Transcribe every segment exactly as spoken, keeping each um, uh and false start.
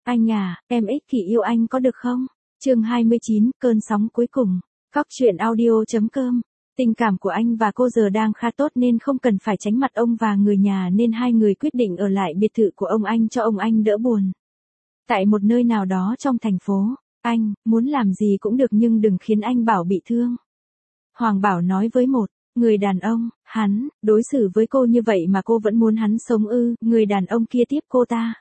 Anh à, em ích kỷ yêu anh có được không? Chương hai mươi chín, cơn sóng cuối cùng. Cóc truyện audio chấm com. Tình cảm của anh và cô giờ đang khá tốt nên không cần phải tránh mặt ông và người nhà, nên hai người quyết định ở lại biệt thự của ông anh cho ông anh đỡ buồn. Tại một nơi nào đó trong thành phố, anh muốn làm gì cũng được nhưng đừng khiến anh Bảo bị thương. Hoàng Bảo nói với một người đàn ông, hắn đối xử với cô như vậy mà cô vẫn muốn hắn sống ư? Người đàn ông kia tiếp cô ta.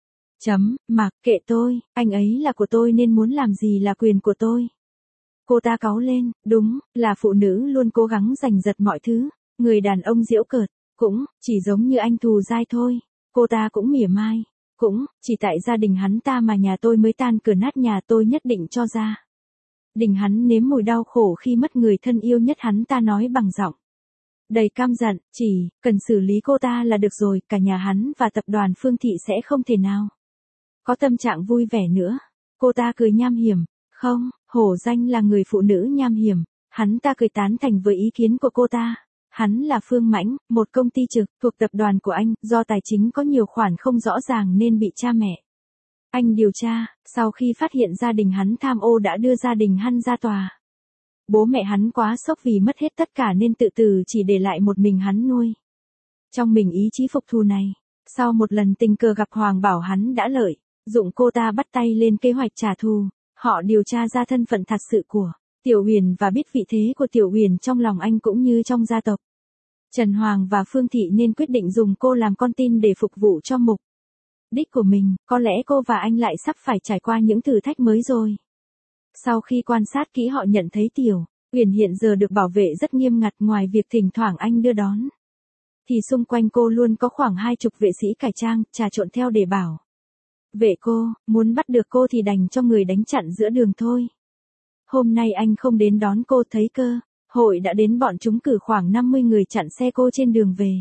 Chấm, mặc kệ tôi, anh ấy là của tôi nên muốn làm gì là quyền của tôi. Cô ta cáu lên, đúng, là phụ nữ luôn cố gắng giành giật mọi thứ. Người đàn ông giễu cợt, cũng, chỉ giống như anh thù dai thôi. Cô ta cũng mỉa mai, cũng, chỉ tại gia đình hắn ta mà nhà tôi mới tan cửa nát, nhà tôi nhất định cho gia đình hắn nếm mùi đau khổ khi mất người thân yêu nhất. Hắn ta nói bằng giọng đầy căm giận, chỉ cần xử lý cô ta là được rồi, cả nhà hắn và tập đoàn Phương Thị sẽ không thể nào có tâm trạng vui vẻ nữa. Cô ta cười nham hiểm, không, hổ danh là người phụ nữ nham hiểm. Hắn ta cười tán thành với ý kiến của cô ta. Hắn là Phương Mãnh, một công ty trực thuộc tập đoàn của anh, do tài chính có nhiều khoản không rõ ràng nên bị cha mẹ anh điều tra. Sau khi phát hiện gia đình hắn tham ô đã đưa gia đình hắn ra tòa. Bố mẹ hắn quá sốc vì mất hết tất cả nên tự tử, chỉ để lại một mình hắn nuôi trong mình ý chí phục thù này. Sau một lần tình cờ gặp Hoàng Bảo, hắn đã lợi dụng cô ta bắt tay lên kế hoạch trả thù. Họ điều tra ra thân phận thật sự của Tiểu Huyền và biết vị thế của Tiểu Huyền trong lòng anh cũng như trong gia tộc Trần Hoàng và Phương Thị, nên quyết định dùng cô làm con tin để phục vụ cho mục đích của mình. Có lẽ cô và anh lại sắp phải trải qua những thử thách mới rồi. Sau khi quan sát kỹ họ nhận thấy Tiểu Huyền hiện giờ được bảo vệ rất nghiêm ngặt, ngoài việc thỉnh thoảng anh đưa đón thì xung quanh cô luôn có khoảng hai chục vệ sĩ cải trang, trà trộn theo để bảo vệ cô. Muốn bắt được cô thì đành cho người đánh chặn giữa đường thôi. Hôm nay anh không đến đón cô, thấy cơ hội đã đến, bọn chúng cử khoảng năm mươi người chặn xe cô trên đường về.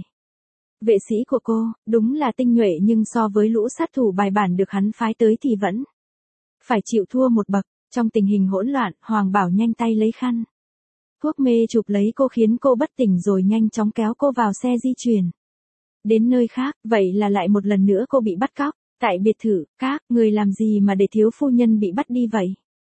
Vệ sĩ của cô, đúng là tinh nhuệ, nhưng so với lũ sát thủ bài bản được hắn phái tới thì vẫn phải chịu thua một bậc. Trong tình hình hỗn loạn, Hoàng Bảo nhanh tay lấy khăn thuốc mê chụp lấy cô khiến cô bất tỉnh rồi nhanh chóng kéo cô vào xe di chuyển đến nơi khác. Vậy là lại một lần nữa cô bị bắt cóc. Tại biệt thự, các người làm gì mà để thiếu phu nhân bị bắt đi vậy?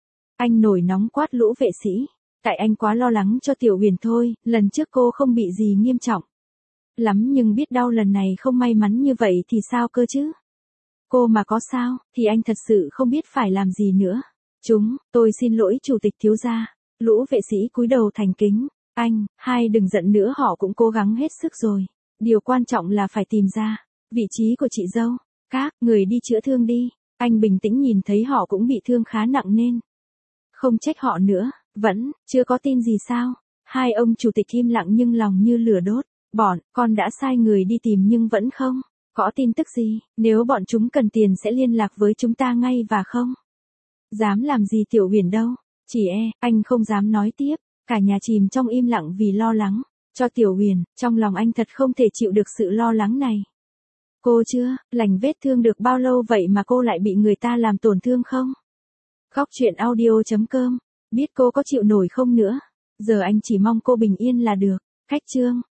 Anh nổi nóng quát lũ vệ sĩ. Tại anh quá lo lắng cho Tiểu Huyền thôi, lần trước cô không bị gì nghiêm trọng lắm nhưng biết đâu lần này không may mắn như vậy thì sao cơ chứ? Cô mà có sao, thì anh thật sự không biết phải làm gì nữa. Chúng, tôi xin lỗi chủ tịch thiếu gia. Lũ vệ sĩ cúi đầu thành kính. Anh, hai đừng giận nữa, họ cũng cố gắng hết sức rồi. Điều quan trọng là phải tìm ra vị trí của chị dâu. Các người đi chữa thương đi. Anh bình tĩnh nhìn thấy họ cũng bị thương khá nặng nên không trách họ nữa. Vẫn chưa có tin gì sao? Hai ông chủ tịch im lặng nhưng lòng như lửa đốt. Bọn con đã sai người đi tìm nhưng vẫn không có tin tức gì. Nếu bọn chúng cần tiền sẽ liên lạc với chúng ta ngay và không dám làm gì Tiểu Huyền đâu. Chỉ e, anh không dám nói tiếp. Cả nhà chìm trong im lặng vì lo lắng cho Tiểu Huyền. Trong lòng anh thật không thể chịu được sự lo lắng này. Cô chưa lành vết thương được bao lâu vậy mà cô lại bị người ta làm tổn thương không? Cóc truyện audio chấm com. Biết cô có chịu nổi không nữa. Giờ anh chỉ mong cô bình yên là được. Cách chương.